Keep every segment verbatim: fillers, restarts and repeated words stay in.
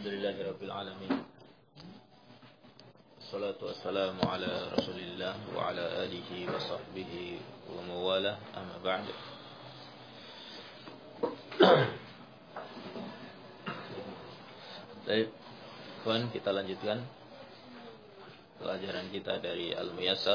Alhamdulillahirabbil alamin. Wassalatu wassalamu ala Rasulillah wa ala alihi wa sahbihi wa mawalah. Amma ba'd. Baik, kawan, kita lanjutkan pelajaran kita dari Al-Muyassar.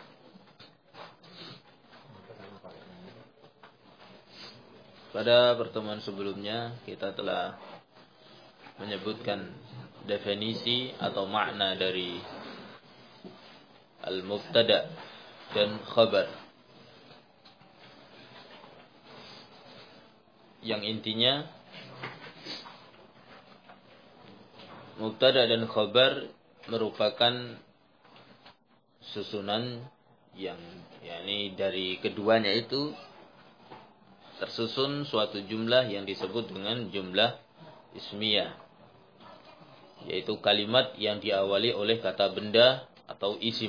Pada pertemuan sebelumnya kita telah menyebutkan definisi atau makna dari al-mubtada dan khabar, yang intinya mubtada dan khabar merupakan susunan yang yakni dari keduanya itu tersusun suatu jumlah yang disebut dengan jumlah ismiyah, yaitu kalimat yang diawali oleh kata benda atau isim.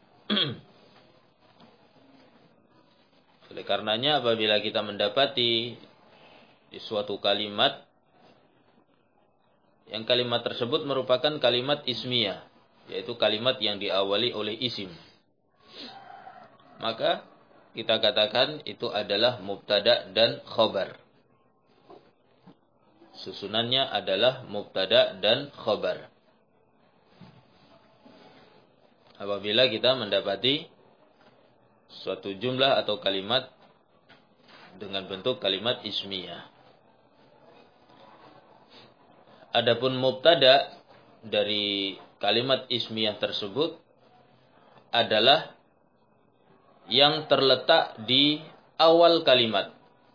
Oleh karenanya apabila kita mendapati di suatu kalimat yang kalimat tersebut merupakan kalimat ismiyah, yaitu kalimat yang diawali oleh isim, maka kita katakan itu adalah mubtada dan khabar. Susunannya adalah mubtada dan khabar. Apabila kita mendapati suatu jumlah atau kalimat dengan bentuk kalimat ismiyah. Adapun mubtada dari kalimat ismiyah tersebut adalah yang terletak di awal kalimat.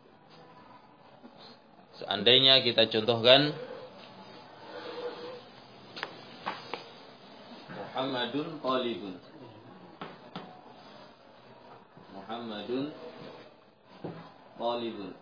Seandainya kita contohkan Muhammadun qalibun. Muhammadun qalibun.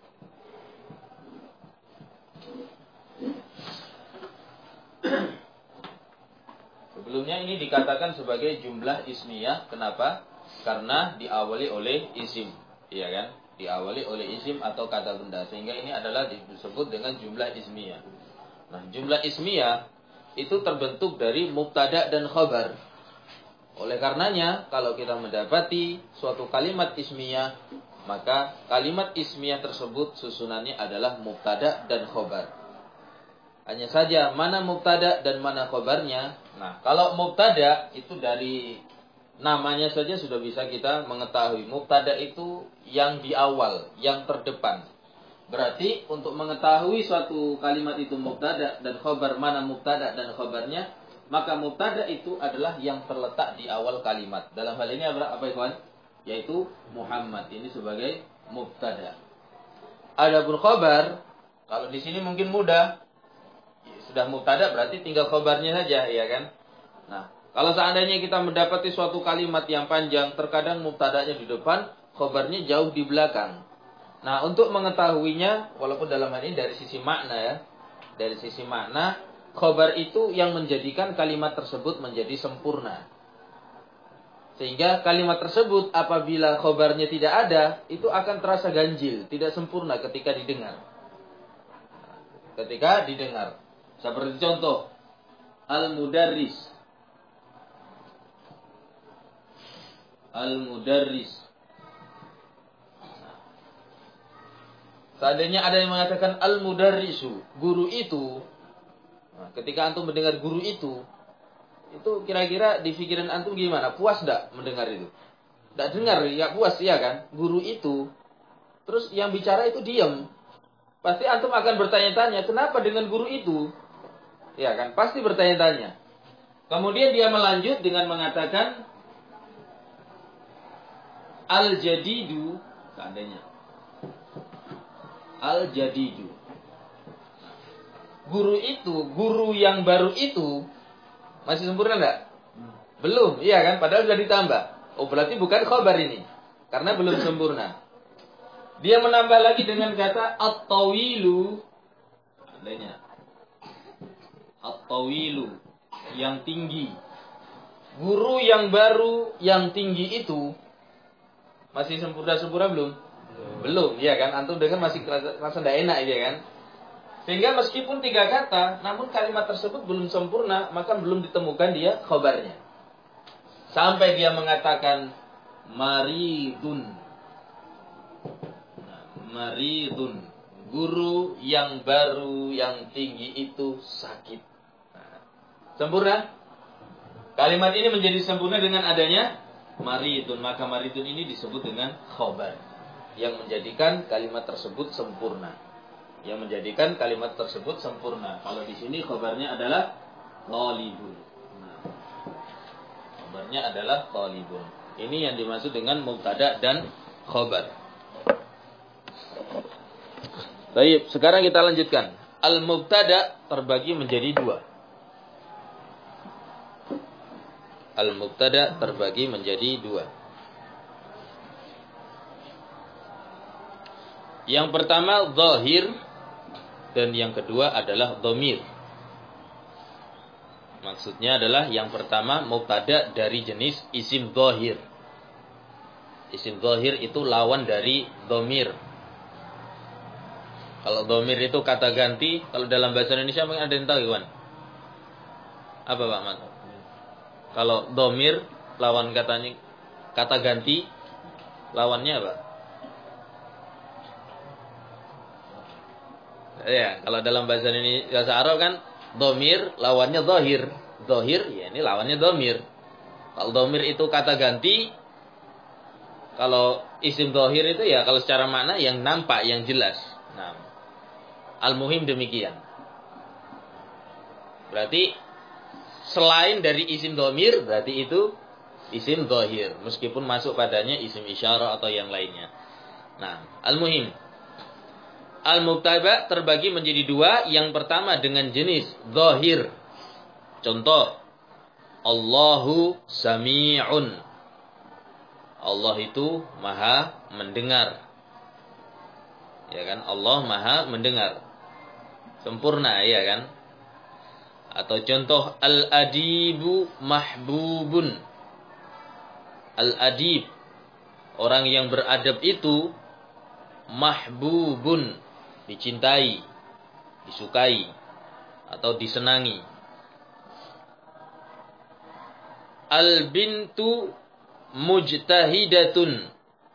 Sebelumnya ini dikatakan sebagai jumlah ismiyah. Kenapa? Karena diawali oleh isim, iya kan? Diawali oleh isim atau kata benda, sehingga ini adalah disebut dengan jumlah ismiyah. Nah, jumlah ismiyah itu terbentuk dari mubtada dan khabar. Oleh karenanya, kalau kita mendapati suatu kalimat ismiyah, maka kalimat ismiyah tersebut susunannya adalah mubtada dan khabar. Hanya saja mana mubtada dan mana khabarnya. Nah, kalau mubtada itu dari namanya saja sudah bisa kita mengetahui. Mubtada itu yang di awal, yang terdepan. Berarti untuk mengetahui suatu kalimat itu mubtada dan khabar, mana mubtada dan khabarnya, maka mubtada itu adalah yang terletak di awal kalimat. Dalam hal ini apa, apa ikhwan? Yaitu Muhammad ini sebagai mubtada. Adapun khabar, kalau di sini mungkin mudah. Sudah mubtada berarti tinggal khabarnya saja, ya kan? Nah, kalau seandainya kita mendapati suatu kalimat yang panjang, terkadang mubtadanya di depan, khabarnya jauh di belakang. Nah, untuk mengetahuinya, walaupun dalam hal ini dari sisi makna ya, dari sisi makna, khabar itu yang menjadikan kalimat tersebut menjadi sempurna. Sehingga kalimat tersebut apabila khabarnya tidak ada, itu akan terasa ganjil, tidak sempurna ketika didengar. Ketika didengar. Seperti contoh, al-mudarris. Al-mudarris. Seandainya ada yang mengatakan al-mudarrisu, guru itu. Nah, ketika antum mendengar guru itu, itu kira-kira di pikiran antum gimana? Puas enggak mendengar itu? Enggak dengar, ya puas, iya kan? Guru itu. Terus yang bicara itu diam. Pasti antum akan bertanya-tanya, kenapa dengan guru itu? Ya kan? Pasti bertanya-tanya. Kemudian dia melanjut dengan mengatakan al-jadidu, seandainya al-jadidu, guru itu, guru yang baru itu masih sempurna enggak? Belum, iya kan? Padahal sudah ditambah. Oh, berarti bukan khabar ini, karena belum sempurna. Dia menambah lagi dengan kata at-tawilu, seandainya at-tawilu, yang tinggi. Guru yang baru yang tinggi itu masih sempurna-sempurna belum? Belum, iya kan? Antum dengar masih rasa enggak enak, ya kan? Sehingga meskipun tiga kata, namun kalimat tersebut belum sempurna, maka belum ditemukan dia khobarnya. Sampai dia mengatakan maridun. Nah, maridun. Guru yang baru, yang tinggi itu sakit. Nah, sempurna? Kalimat ini menjadi sempurna dengan adanya maridun. Maka maridun ini disebut dengan khobar. Yang menjadikan kalimat tersebut sempurna. Yang menjadikan kalimat tersebut sempurna. Kalau di sini khabarnya adalah talibun. Nah, khabarnya adalah talibun. Ini yang dimaksud dengan mubtada dan khabar. Baik, sekarang kita lanjutkan. Al-mubtada terbagi menjadi dua. Al-mubtada terbagi menjadi dua. Yang pertama zahir. Dan yang kedua adalah dhamir. Maksudnya adalah yang pertama mubtada dari jenis isim zahir. Isim zahir itu lawan dari dhamir. Kalau dhamir itu kata ganti, kalau dalam bahasa Indonesia mungkin ada yang tahu, Iwan? Apa Pak Mat? Kalau dhamir lawan katanya kata ganti, lawannya apa? Ya, kalau dalam bahasa ini bahasa Arab kan dhamir lawannya zahir. Zahir ya ini lawannya dhamir. Kalau dhamir itu kata ganti, kalau isim zahir itu ya kalau secara makna yang nampak, yang jelas. Nah, al-muhim demikian. Berarti selain dari isim dhamir berarti itu isim zahir meskipun masuk padanya isim isyarah atau yang lainnya. Nah, al-muhim al-mubtada terbagi menjadi dua. Yang pertama dengan jenis zahir. Contoh, Allahu sami'un. Allah itu maha mendengar. Ya kan? Allah maha mendengar. Sempurna, ya kan? Atau contoh, al-adibu mahbubun. Al-adib, orang yang beradab itu mahbubun, dicintai, disukai, atau disenangi. Al-bintu mujtahidatun.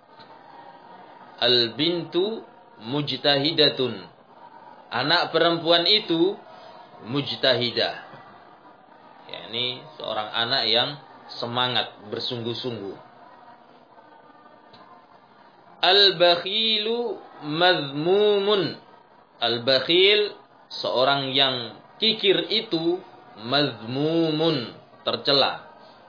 Al-bintu mujtahidatun. Anak perempuan itu mujtahidah. Ya, ini seorang anak yang semangat, bersungguh-sungguh. Al-bakhilu mazmumun. Al-bakhil, seorang yang kikir itu mazmumun, tercela.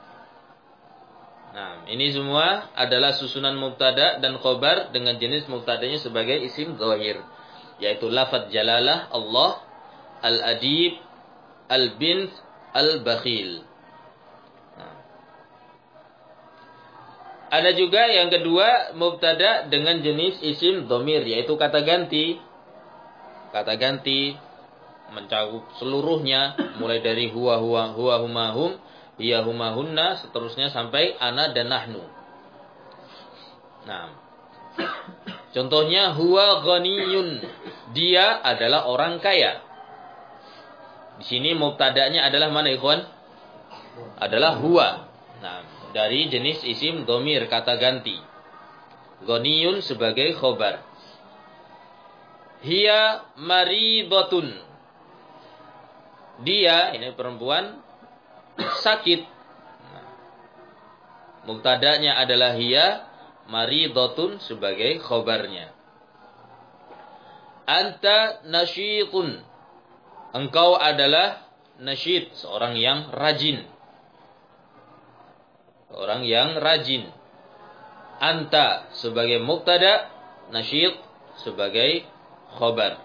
Nah, ini semua adalah susunan mubtada dan khobar dengan jenis mubtadanya sebagai isim zahir, yaitu lafadz jalalah Allah, al-adib, al-bint, al-bakhil. Nah. Ada juga yang kedua mubtada dengan jenis isim dhamir, yaitu kata ganti. Kata ganti mencakup seluruhnya, mulai dari huwa huwa huwa huma hum, hiya huma hunna, seterusnya sampai ana dan nahnu. Nah, contohnya huwa ghaniyun, dia adalah orang kaya. Di sini mubtadanya adalah mana, ikhwan? Adalah huwa. Nah, dari jenis isim dhamir, kata ganti. Ghaniyun sebagai khobar. Hiya maridatun. Dia, ini perempuan, sakit. Nah, mubtadanya adalah hiya maridatun sebagai khobarnya. Anta nasyitun. Engkau adalah nasyid, seorang yang rajin. Orang yang rajin. Anta sebagai mubtada, nasyid sebagai khobar.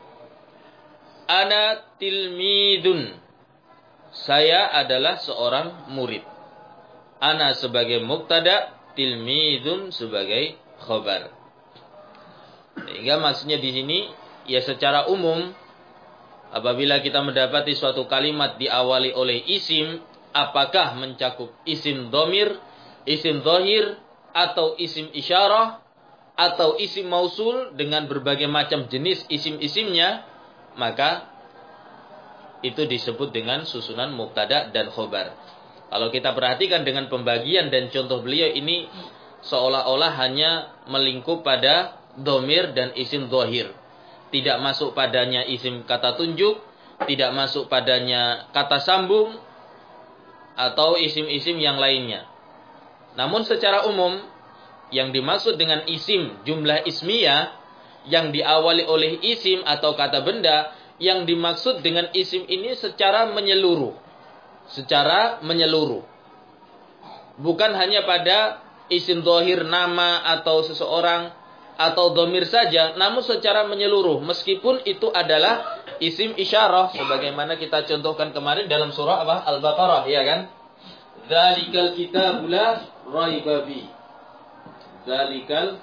Ana tilmidun. Saya adalah seorang murid. Ana sebagai mubtada, tilmidun sebagai khobar. Sehingga maksudnya di sini ya secara umum apabila kita mendapati suatu kalimat diawali oleh isim, apakah mencakup isim dhamir, isim zahir, atau isim isyarah, atau isim mausul dengan berbagai macam jenis isim-isimnya, maka itu disebut dengan susunan mubtada dan khobar. Kalau kita perhatikan dengan pembagian dan contoh beliau ini seolah-olah hanya melingkup pada domir dan isim zahir. Tidak masuk padanya isim kata tunjuk, tidak masuk padanya kata sambung, atau isim-isim yang lainnya. Namun secara umum, yang dimaksud dengan isim jumlah ismiyah, yang diawali oleh isim atau kata benda, yang dimaksud dengan isim ini secara menyeluruh. Secara menyeluruh. Bukan hanya pada isim zahir nama atau seseorang atau domir saja, namun secara menyeluruh. Meskipun itu adalah isim isyarah, sebagaimana kita contohkan kemarin dalam surah apa? Al-Baqarah, ya kan? Dzalikal kitabu la raiba fi. Dzalikal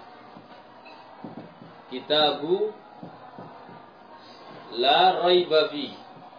kitabu la raiba fi.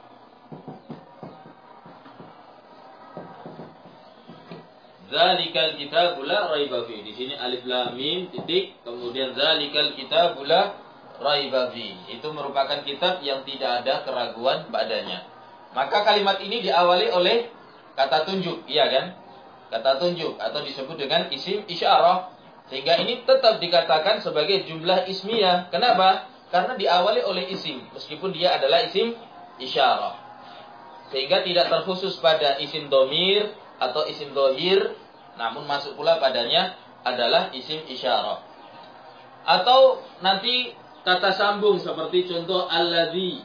Dzalikal kitabu la raiba fi. Di sini alif lam mim titik, kemudian dzalikal kitabu la raiba fi. Itu merupakan kitab yang tidak ada keraguan padanya. Maka kalimat ini diawali oleh kata tunjuk, iya kan? Kata tunjuk atau disebut dengan isim isyarah. Sehingga ini tetap dikatakan sebagai jumlah ismiyah. Kenapa? Karena diawali oleh isim, meskipun dia adalah isim isyarah. Sehingga tidak terkhusus pada isim domir atau isim dohir, namun masuk pula padanya adalah isim isyarah. Atau nanti kata sambung seperti contoh alladzi,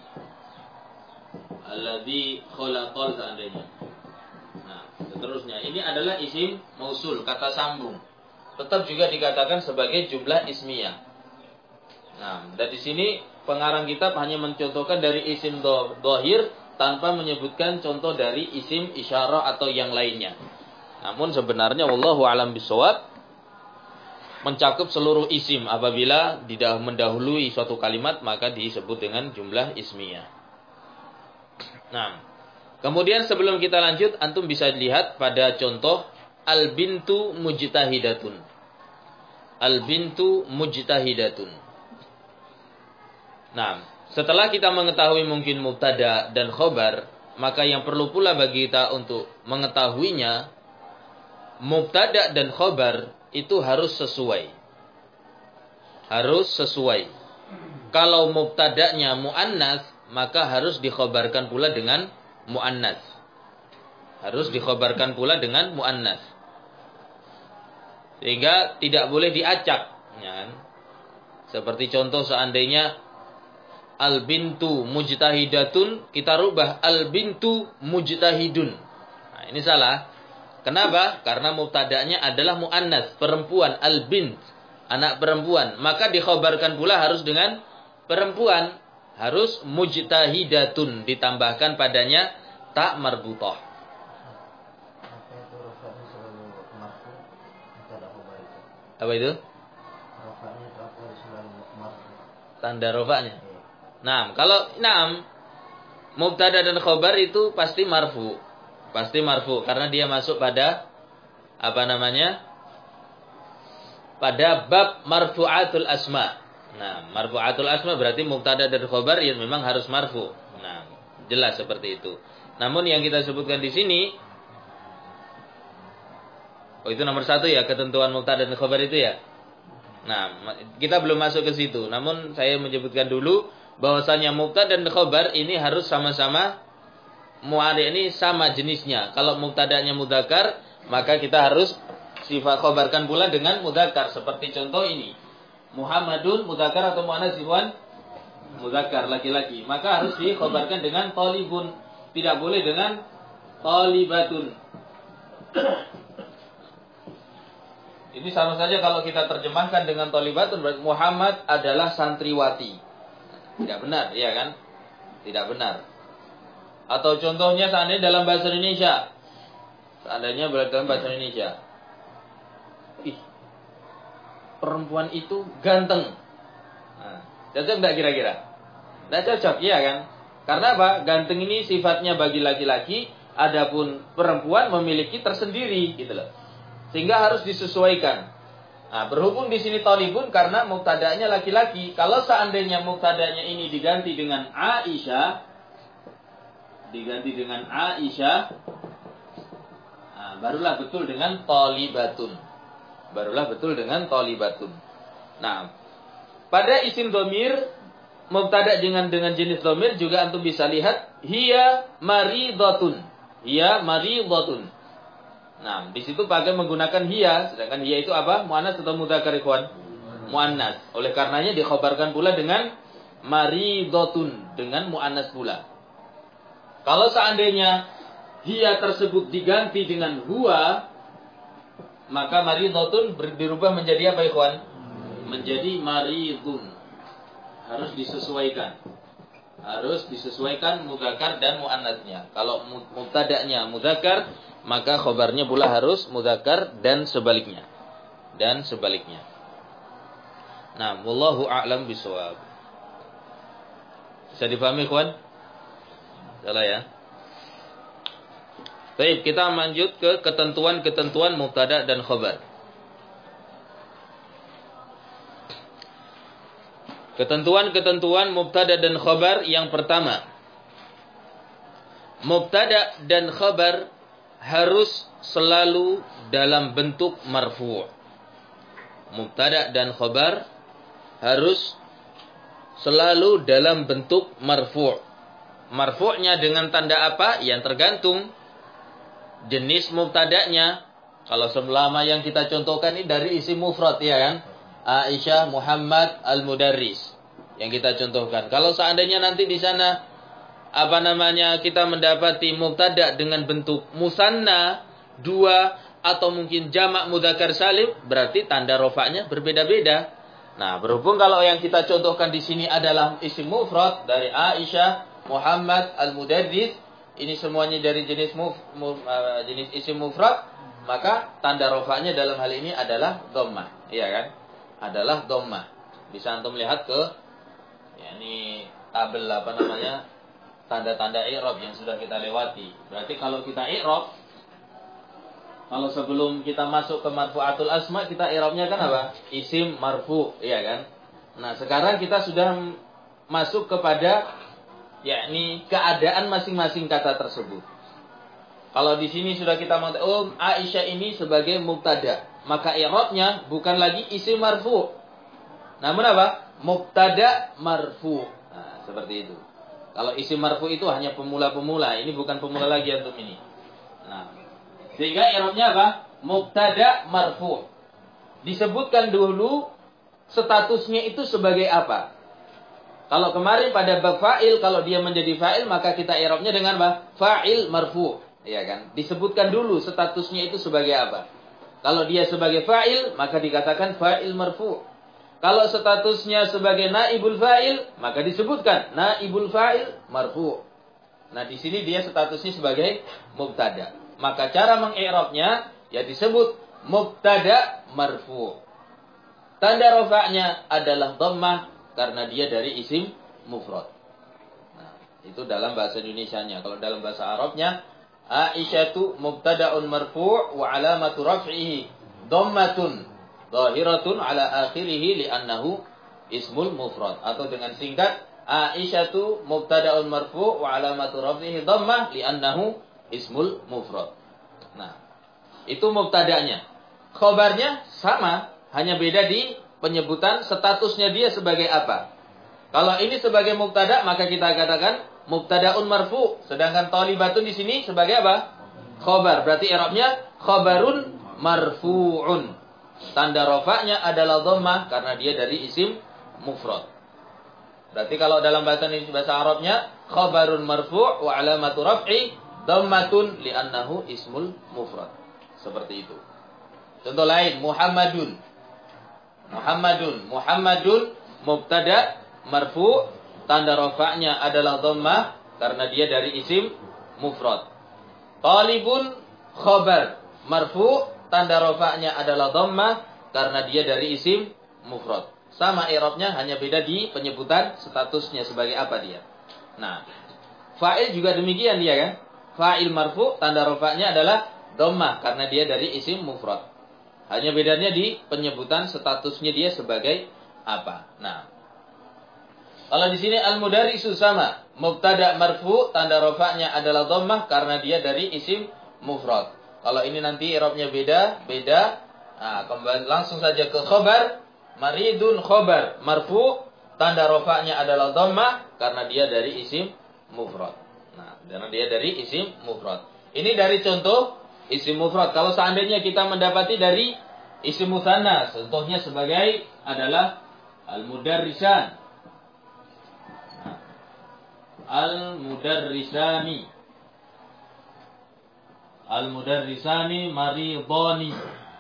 alladzi khalaqal seandainya. Nah, seterusnya ini adalah isim mausul, kata sambung. Tetap juga dikatakan sebagai jumlah ismiyah. Nah, dari sini pengarang kitab hanya mencontohkan dari isim dohir tanpa menyebutkan contoh dari isim isyarah atau yang lainnya. Namun sebenarnya wallahu alam bisawab mencakup seluruh isim. Apabila tidak mendahului suatu kalimat maka disebut dengan jumlah ismiyah. Nah, kemudian sebelum kita lanjut, antum bisa lihat pada contoh al-bintu mujtahidatun. Al-bintu mujtahidatun. Nah, setelah kita mengetahui mungkin mubtada dan khobar, maka yang perlu pula bagi kita untuk mengetahuinya, mubtada dan khobar itu harus sesuai. Harus sesuai. Kalau mubtadanya muannas, maka harus dikhobarkan pula dengan muannas. Harus dikhobarkan pula dengan muannas. Sehingga tidak boleh diacak. Ya kan? Seperti contoh seandainya al-bintu mujtahidatun, kita rubah al-bintu mujtahidun. Nah, ini salah. Kenapa? Karena mubtada'nya adalah muannas, perempuan, al-bint, anak perempuan. Maka dikhabarkan pula harus dengan perempuan, harus mujtahidatun, ditambahkan padanya tak marbutah. Apa itu? Tanda rofa'nya. Nah, kalau enam mubtada dan khobar itu pasti marfu. Pasti marfu karena dia masuk pada apa namanya? Pada bab marfu'atul asma. Nah, marfu'atul asma berarti mubtada dan khobar yang memang harus marfu. Nah, jelas seperti itu. Namun yang kita sebutkan di sini, oh itu nomor satu ya, ketentuan mubtada dan khobar itu ya. Nah, kita belum masuk ke situ. Namun saya menyebutkan dulu bahwasanya mubtada dan khobar ini harus sama-sama mu'adhi, ini sama jenisnya. Kalau mubtadanya mudzakkar, maka kita harus sifat khobarkan pula dengan mudzakkar. Seperti contoh ini, Muhammadun mudzakkar atau muannas ikhwan? Mudzakkar, laki-laki. Maka harus dikhobarkan dengan talibun. Tidak boleh dengan talibatun. Ini sama saja kalau kita terjemahkan dengan talibatun, berarti Muhammad adalah santriwati. Tidak benar, iya kan? Tidak benar. Atau contohnya seandainya dalam bahasa Indonesia. Seandainya dalam bahasa Indonesia. Ih, perempuan itu ganteng. Nah, cocok enggak kira-kira? Tidak cocok, iya kan? Karena apa? Ganteng ini sifatnya bagi laki-laki, adapun perempuan memiliki tersendiri, gitu loh. Sehingga harus disesuaikan. Nah, berhubung di sini talibun karena mubtada'nya laki-laki. Kalau seandainya mubtada'nya ini diganti dengan Aisyah, diganti dengan Aisyah, nah, barulah betul dengan talibatun. Barulah betul dengan talibatun. Nah, pada isim dhamir mubtada dengan dengan jenis dhamir juga antum bisa lihat hiya maridatun. Hiya maridatun. Nah, di situ pakai menggunakan hiya, sedangkan hiya itu apa? Muannas atau mudzakkar ikhwan? Muannas. Oleh karenanya dikhabarkan pula dengan maridatun, dengan muannas pula. Kalau seandainya hiya tersebut diganti dengan huwa, maka maridatun dirubah menjadi apa ikhwan? Menjadi maridun. Harus disesuaikan. Harus disesuaikan mudzakkar dan muannasnya. Kalau mubtada'nya mudzakkar, maka khobarnya pula harus mudzakkar dan sebaliknya. Dan sebaliknya. Nah, wallahu a'lam bishawab. Bisa dipahami, ikhwan? Salah ya? Baik, kita lanjut ke ketentuan-ketentuan mubtada dan khobar. Ketentuan-ketentuan mubtada dan khobar yang pertama. Mubtada dan khobar harus selalu dalam bentuk marfu'. Mubtada dan khobar harus selalu dalam bentuk marfu'. Marfu'nya dengan tanda apa? Yang tergantung jenis mubtada'nya. Kalau selama yang kita contohkan ini dari isim mufrad ya kan? Aisyah, Muhammad, Al-Mudarris yang kita contohkan. Kalau seandainya nanti di sana apa namanya kita mendapati mubtada dengan bentuk musanna dua atau mungkin jamak mudzakkar salim, berarti tanda rofaknya berbeda-beda. Nah, berhubung kalau yang kita contohkan di sini adalah isim mufrad dari Aisyah, Muhammad, Al-Mudarris, ini semuanya dari jenis muf, muf, uh, jenis isim mufrad, maka tanda rofaknya dalam hal ini adalah dhammah, iya kan? Adalah dhammah. Bisa antum lihat ke yakni tabel apa namanya? Tanda-tanda i'rab yang sudah kita lewati. Berarti kalau kita i'rab, kalau sebelum kita masuk ke marfu'atul asma, kita i'rabnya kan apa? Isim marfu, iya kan? Nah, sekarang kita sudah masuk kepada yakni keadaan masing-masing kata tersebut. Kalau di sini sudah kita mengatakan, oh Aisyah ini sebagai mubtada, maka i'rabnya bukan lagi isim marfu. Namun apa? Mubtada marfu. Nah, seperti itu. Kalau isim marfu itu hanya pemula-pemula, ini bukan pemula lagi untuk ini. Nah, sehingga i'rabnya apa? Mubtada marfu. Disebutkan dulu statusnya itu sebagai apa? Kalau kemarin pada bab fa'il, kalau dia menjadi fa'il, maka kita i'rabnya dengan apa? Fa'il marfu. Iya kan? Disebutkan dulu statusnya itu sebagai apa. Kalau dia sebagai fa'il, maka dikatakan fa'il marfu. Kalau statusnya sebagai naibul fa'il, maka disebutkan naibul fa'il marfu. Nah, di sini dia statusnya sebagai mubtada. Maka cara mengi'rabnya ya disebut mubtada marfu. Tanda rafa'nya adalah dhammah karena dia dari isim mufrad. Nah, itu dalam bahasa Indonesianya. Kalau dalam bahasa Arabnya, Aisyatu mubtada'un marfu' wa alamatu raf'ihi dhammatun dhahiratun ala akhirih li'annahu ismul mufrad. Atau dengan singkat, Aisyatu mubtada'un marfu' wa alamatu raf'ihi dhammah li'annahu ismul mufrad. Nah, itu mubtada'nya. Khobarnya sama, hanya beda di penyebutan statusnya dia sebagai apa. Kalau ini sebagai mubtada, maka kita katakan mubtada'un marfu, sedangkan thalibatun di sini sebagai apa? Khobar. Berarti i'rabnya khabarun marfu'un. Tanda rafa'nya adalah dhammah karena dia dari isim mufrad. Berarti kalau dalam bahasa ini bahasa Arabnya khabarun marfu' wa alamatu raf'i dhammatun li'annahu ismul mufrad. Seperti itu. Contoh lain, Muhammadun. Muhammadun, Muhammadun mubtada marfu', tanda rafa'nya adalah dhammah karena dia dari isim mufrad. Talibun khabar marfu', tanda rafa'nya adalah dhammah karena dia dari isim mufrad. Sama i'rabnya, hanya beda di penyebutan statusnya sebagai apa dia. Nah, fa'il juga demikian dia kan. Fa'il marfu', tanda rafa'nya adalah dhammah karena dia dari isim mufrad. Hanya bedanya di penyebutan statusnya dia sebagai apa. Nah, kalau di sini al-mudarrisu sama, mubtada marfu, tanda rafa'nya adalah dhammah karena dia dari isim mufrad. Kalau ini nanti i'rabnya beda, beda. Nah, kembali langsung saja ke khabar, maridun khabar marfu, tanda rafa'nya adalah dhammah karena dia dari isim mufrad. Nah, karena dia dari isim mufrad. Ini dari contoh isim mufrad. Kalau seandainya kita mendapati dari isim mutsanna, contohnya sebagai adalah al-mudarrisan. Al-mudarrisani Al-mudarrisani maridoni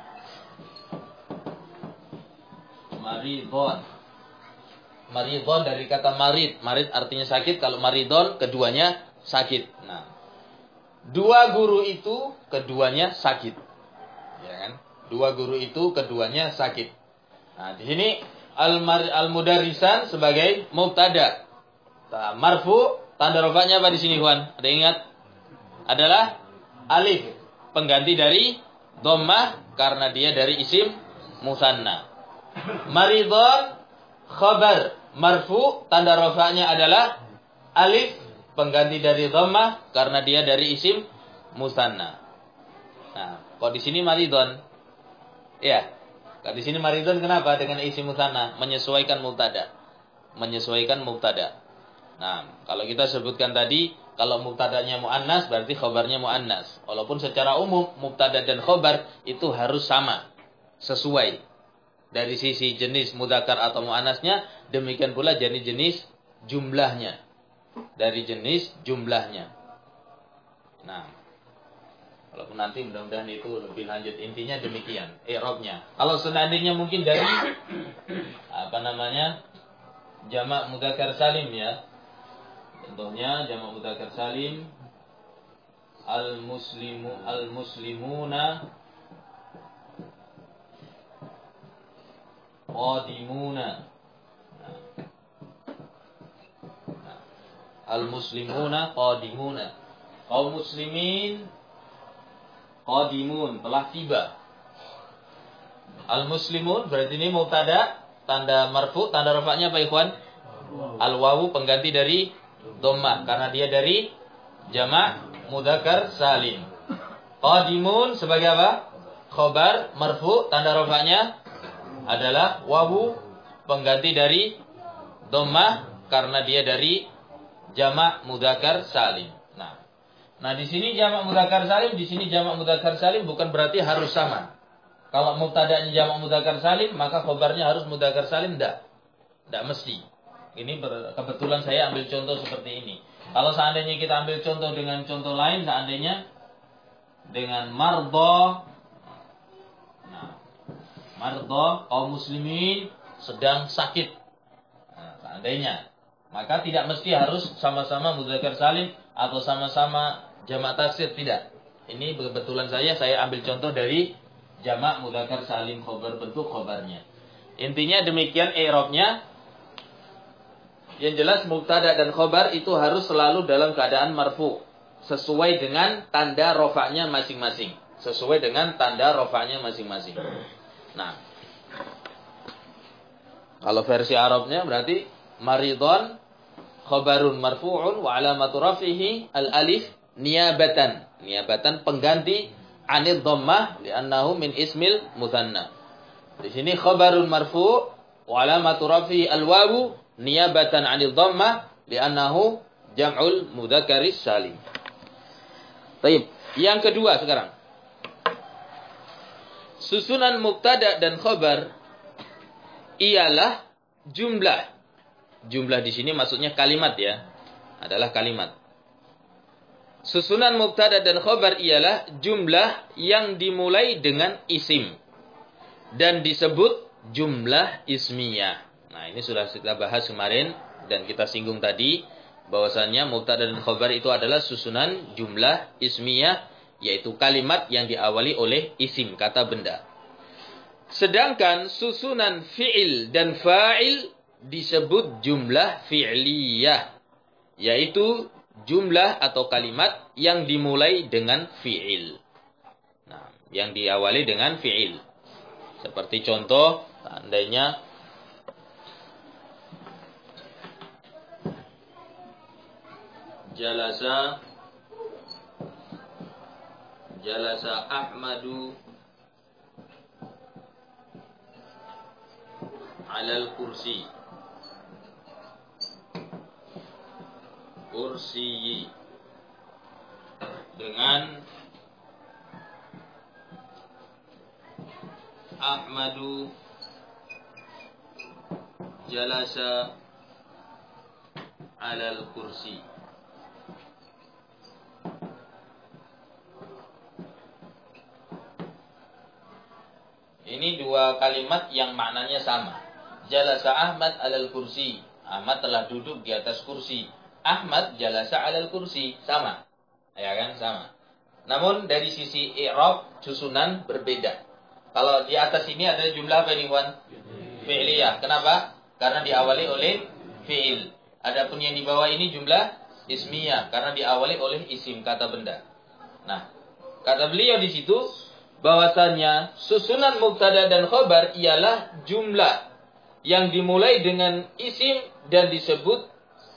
Maridon Maridon dari kata marid. Marid artinya sakit. Kalau maridon keduanya sakit. Nah, dua guru itu keduanya sakit. Ya kan? Dua guru itu keduanya sakit. Nah, di sini al-mudarrisan sebagai mubtada. Nah, marfu, tanda rafa'nya apa di sini, Juan? Ada ingat? Adalah alif, pengganti dari dhammah karena dia dari isim musanna. Maridon khabar marfu, tanda rafa'nya adalah alif, pengganti dari dhammah karena dia dari isim musanna. Nah, kok di sini maridon? Ya. Kok di sini maridon kenapa dengan isim musanna? Menyesuaikan mubtada. Menyesuaikan mubtada. Nah, kalau kita sebutkan tadi, kalau mubtadanya muannas berarti khobarnya muannas. Walaupun secara umum mubtada dan khobar itu harus sama, sesuai. Dari sisi jenis mudzakkar atau muannasnya, demikian pula jenis-jenis jumlahnya. Dari jenis jumlahnya. Nah, walaupun nanti mudah-mudahan itu lebih lanjut, intinya demikian i'rabnya. Kalau seandainya mungkin dari apa namanya? Jamak mudzakkar salim ya. Contohnya jamak mudzakkar salim al-muslimu al-muslimuna qadimuna. Nah. Nah. Al-muslimuna qadimuna. Kaum muslimin qadimun, telah tiba. Al-muslimun berarti ini mubtada, tanda marfu, tanda rafa'nya apa ikhwan? Al-wawu pengganti dari dhammah karena dia dari jamak mudzakkar salim. Qadimun sebagai apa? Khobar marfu, tanda rafa'nya adalah wawu pengganti dari dhammah karena dia dari jamak mudzakkar salim. Nah, nah di sini jamak mudzakkar salim, di sini jamak mudzakkar salim bukan berarti harus sama. Kalau mubtada'nya jamak mudzakkar salim, maka khobarnya harus mudzakkar salim, enggak. Enggak mesti. Ini ber, kebetulan saya ambil contoh seperti ini. Kalau seandainya kita ambil contoh dengan contoh lain, seandainya dengan mardo, nah, mardo kaum muslimin sedang sakit. Nah, seandainya, maka tidak mesti harus sama-sama mudzakkar salim atau sama-sama jamak taksir, tidak. Ini kebetulan saya saya ambil contoh dari jamak mudzakkar salim khobar, bentuk khobarnya. Intinya demikian i'rabnya. Yang jelas mubtada dan khobar itu harus selalu dalam keadaan marfu, sesuai dengan tanda rofa'nya masing-masing, sesuai dengan tanda rofa'nya masing-masing. Nah, kalau versi Arabnya berarti maridon khobarun marfu'un wa alamatu rafihi al-alif niyabatan. Niyabatan pengganti anid dhammah li'annahu min ismil mutsanna. Di sini khobarun marfu' wa alamatu rafihi al-wawu niyabatan 'anil dhammah li'annahu jam'ul mudzakkaris salim. Baik, yang kedua sekarang. Susunan mubtada dan khabar ialah jumlah. Jumlah di sini maksudnya kalimat ya. Adalah kalimat. Susunan mubtada dan khabar ialah jumlah yang dimulai dengan isim dan disebut jumlah ismiyah. Nah, ini sudah kita bahas kemarin dan kita singgung tadi bahwasannya mubtada dan khabar itu adalah susunan jumlah ismiyah, yaitu kalimat yang diawali oleh isim, kata benda. Sedangkan susunan fi'il dan fa'il disebut jumlah fi'liyah, yaitu jumlah atau kalimat yang dimulai dengan fi'il. Nah, yang diawali dengan fi'il. Seperti contoh, seandainya jalasa jalasa Ahmadu alal kursi kursi dengan Ahmadu jalasa alal kursi. Ini dua kalimat yang maknanya sama. Jalasa Ahmad alal kursi. Ahmad telah duduk di atas kursi. Ahmad jalasa alal kursi. Sama. Ya kan? Sama. Namun dari sisi i'rab susunan berbeda. Kalau di atas ini ada jumlah apa ini, Wan? Fi'liyah. Kenapa? Karena diawali oleh fi'il. Adapun yang di bawah ini jumlah ismiyah karena diawali oleh isim, kata benda. Nah, kata beliau di situ bahwasannya susunan mubtada dan khobar ialah jumlah yang dimulai dengan isim dan disebut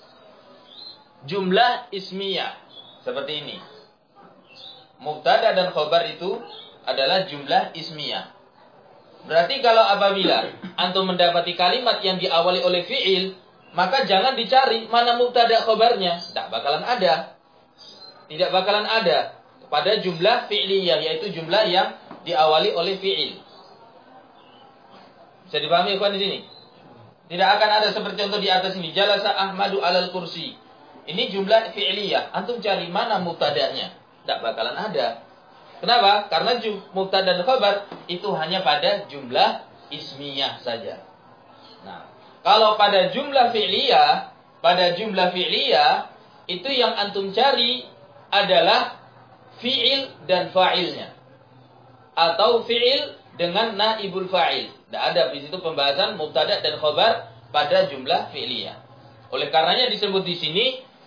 jumlah ismiyah. Seperti ini. Mubtada dan khobar itu adalah jumlah ismiyah. Berarti kalau apabila antum mendapati kalimat yang diawali oleh fi'il, maka jangan dicari mana mubtada khobarnya. Tak bakalan ada. Tidak bakalan ada pada jumlah fi'liyah, yaitu jumlah yang diawali oleh fi'il. Bisa dipahami ikhwan di sini? Tidak akan ada seperti contoh di atas ini. Jalasa Ahmadu alal kursi. Ini jumlah fi'liyah. Antum cari mana mubtadanya? Tidak bakalan ada. Kenapa? Karena mubtada dan khabar itu hanya pada jumlah ismiyah saja. Nah, kalau pada jumlah fi'liyah, pada jumlah fi'liyah itu yang antum cari adalah fi'il dan fa'ilnya. Atau fi'il dengan naibul fa'il. Tidak ada di situ pembahasan mubtada dan khabar pada jumlah fi'liyah. Oleh karenanya disebut di sini,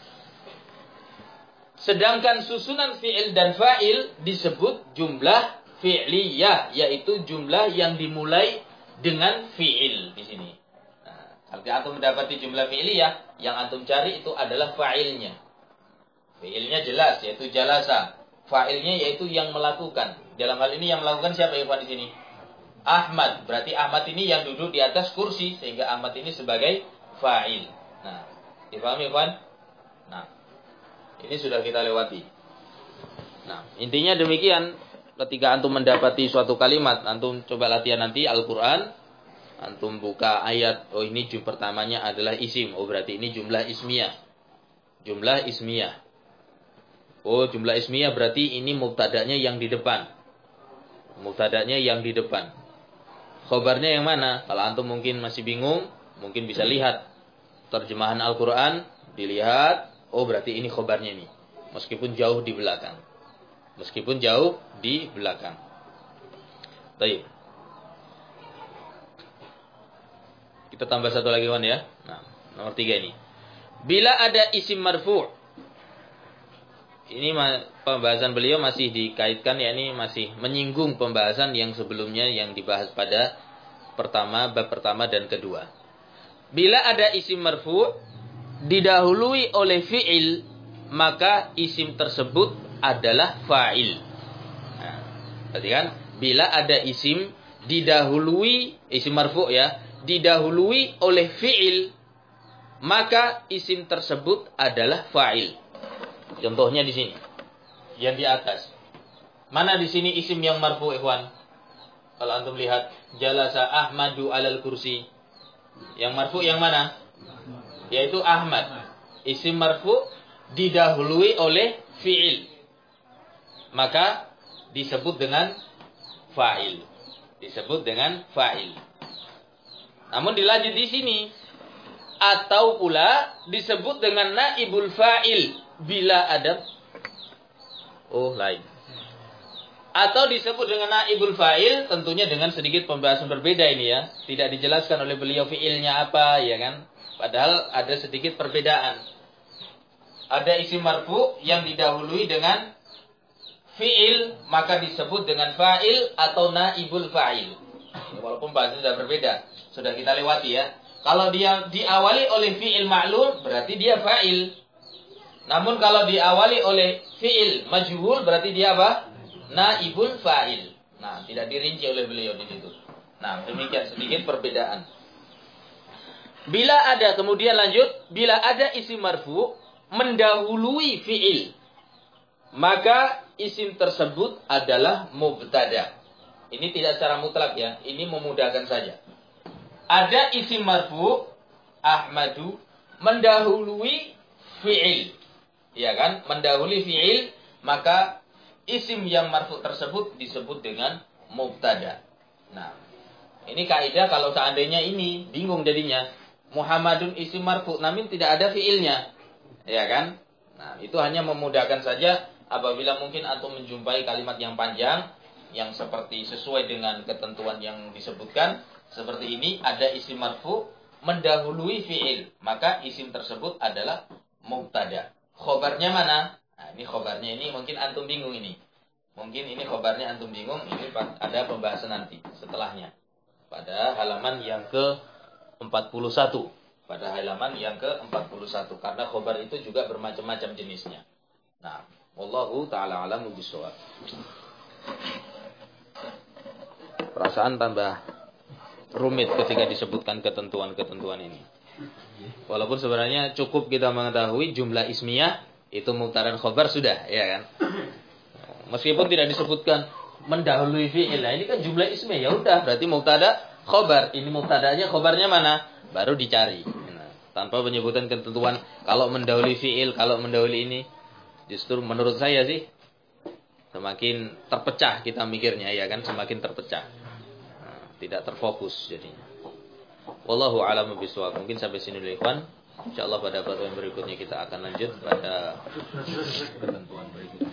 sedangkan susunan fi'il dan fa'il disebut jumlah fi'liyah, yaitu jumlah yang dimulai dengan fi'il di sini. Nah, kalau antum mendapati jumlah fi'liyah, yang antum cari itu adalah fa'ilnya. Fi'ilnya jelas, yaitu jalasa. Fa'ilnya yaitu yang melakukan. Dalam hal ini yang melakukan siapa ikhwan di sini? Ahmad. Berarti Ahmad ini yang duduk di atas kursi, sehingga Ahmad ini sebagai fa'il. Nah, dipahami ikhwan? Nah, ini sudah kita lewati. Nah, intinya demikian. Ketika antum mendapati suatu kalimat, antum coba latihan nanti Al-Quran. Antum buka ayat, oh ini jumlah pertamanya adalah isim. Oh berarti ini jumlah ismiyah. Jumlah ismiyah. Oh jumlah ismiyah berarti ini mubtadanya yang di depan. Mubtadanya yang di depan. Khobarnya yang mana? Kalau antum mungkin masih bingung, mungkin bisa lihat terjemahan Al-Quran. Dilihat, oh berarti ini khobarnya ini. Meskipun jauh di belakang. Meskipun jauh di belakang. Baik. Kita tambah satu lagi Wan ya. Nah, nomor tiga ini. Bila ada isim marfu'. Ini pembahasan beliau masih dikaitkan, ya ini masih menyinggung pembahasan yang sebelumnya yang dibahas pada pertama, bab pertama dan kedua. Bila ada isim marfu' didahului oleh fi'il, maka isim tersebut adalah fa'il. Nah, berarti kan bila ada isim didahului, isim marfu' ya, didahului oleh fi'il, maka isim tersebut adalah fa'il. Contohnya di sini, yang di atas. Mana di sini isim yang marfu' ikhwan? Kalau antum lihat, jalasa Ahmadu alal kursi. Yang marfu' yang mana? Yaitu Ahmad. Isim marfu' didahului oleh fi'il, maka disebut dengan fa'il. Disebut dengan fa'il. Namun dilanjut di sini, atau pula disebut dengan naibul fa'il bila ada, oh lain. Atau disebut dengan naibul fa'il, tentunya dengan sedikit pembahasan berbeda ini ya. Tidak dijelaskan oleh beliau fi'ilnya apa, ya kan? Padahal ada sedikit perbedaan. Ada isim marfu yang didahului dengan fi'il, maka disebut dengan fa'il atau naibul fa'il. Walaupun bahasanya sudah berbeda, sudah kita lewati ya. Kalau dia diawali oleh fi'il ma'lum, berarti dia fa'il. Namun kalau diawali oleh fi'il majhul, berarti dia apa? Naibul fa'il. Nah, tidak dirinci oleh beliau di situ. Nah, demikian sedikit perbedaan. Bila ada, kemudian lanjut, bila ada isim marfu mendahului fi'il, maka isim tersebut adalah mubtada. Ini tidak secara mutlak ya, ini memudahkan saja. Ada isim marfu Ahmadu mendahului fi'il, ya kan? Mendahului fi'il, maka isim yang marfu tersebut disebut dengan mubtada. Nah, ini kaidah kalau seandainya ini bingung jadinya. Muhammadun isim marfu, namun tidak ada fi'ilnya, ya kan? Nah, itu hanya memudahkan saja apabila mungkin antum menjumpai kalimat yang panjang yang seperti sesuai dengan ketentuan yang disebutkan. Seperti ini, ada isim marfu mendahului fi'il, maka isim tersebut adalah mubtada. Khobarnya mana? Nah, ini khobarnya ini mungkin antum bingung ini. Mungkin ini khobarnya antum bingung, ini ada pembahasan nanti setelahnya. Pada halaman yang ke empat puluh satu. Pada halaman yang ke empat puluh satu. Karena khobar itu juga bermacam-macam jenisnya. Nah, wallahu ta'ala a'lamu bishawab. Perasaan tambah rumit ketika disebutkan ketentuan-ketentuan ini. Walaupun sebenarnya cukup kita mengetahui jumlah ismiyah itu mubtada dan khobar sudah, ya kan? Meskipun tidak disebutkan mendahului fi'il. Nah, ini kan jumlah ismiyah, ya udah berarti mubtada khobar. Ini mubtadanya, khobarnya mana? Baru dicari. Nah, tanpa penyebutan ketentuan kalau mendahului fi'il, kalau mendahului ini, justru menurut saya sih semakin terpecah kita mikirnya, ya kan? Semakin terpecah. Tidak terfokus jadinya. Wallahu a'lam bishawab. Mungkin sampai sini dulu ikhwan. Insyaallah pada pertemuan berikutnya kita akan lanjut pada ketentuan berikutnya.